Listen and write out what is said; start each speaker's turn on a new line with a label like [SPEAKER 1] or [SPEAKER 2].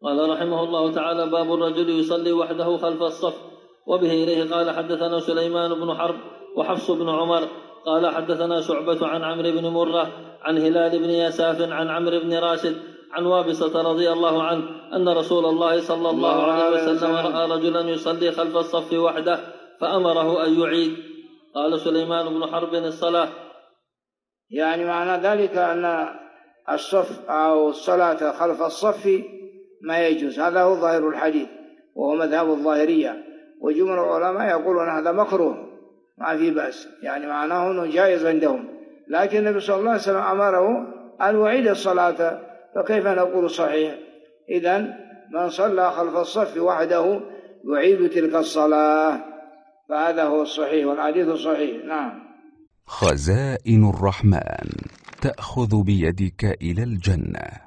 [SPEAKER 1] قال رحمه الله تعالى: باب الرجل يصلي وحده خلف الصف. وبه إليه قال: حدثنا سليمان بن حرب وحفص بن عمر قال: حدثنا شعبة عن عمرو بن مرة عن هلال بن يساف عن عمرو بن راشد عن وابصة رضي الله عنه أن رسول الله صلى الله عليه وسلم رأى رجلا يصلي خلف الصف وحده فأمره أن يعيد. قال سليمان بن حرب: الصلاة.
[SPEAKER 2] يعني معنى ذلك أن الصف أو الصلاة خلف الصف ما يجوز، هذا هو ظاهر الحديث وهو مذهب الظاهرية، وجمهور العلماء يقولون هذا مكروه ما في بأس، يعني معناه أنه جائز عندهم، لكن النبي صلى الله عليه وسلم أمره أن يعيد الصلاة، فكيف نقول صحيح؟ إذن من صلى خلف الصف وحده يعيد تلك الصلاة، فهذا هو الصحيح والحديث صحيح. نعم.
[SPEAKER 3] خزائن الرحمن تأخذ بيدك إلى الجنة.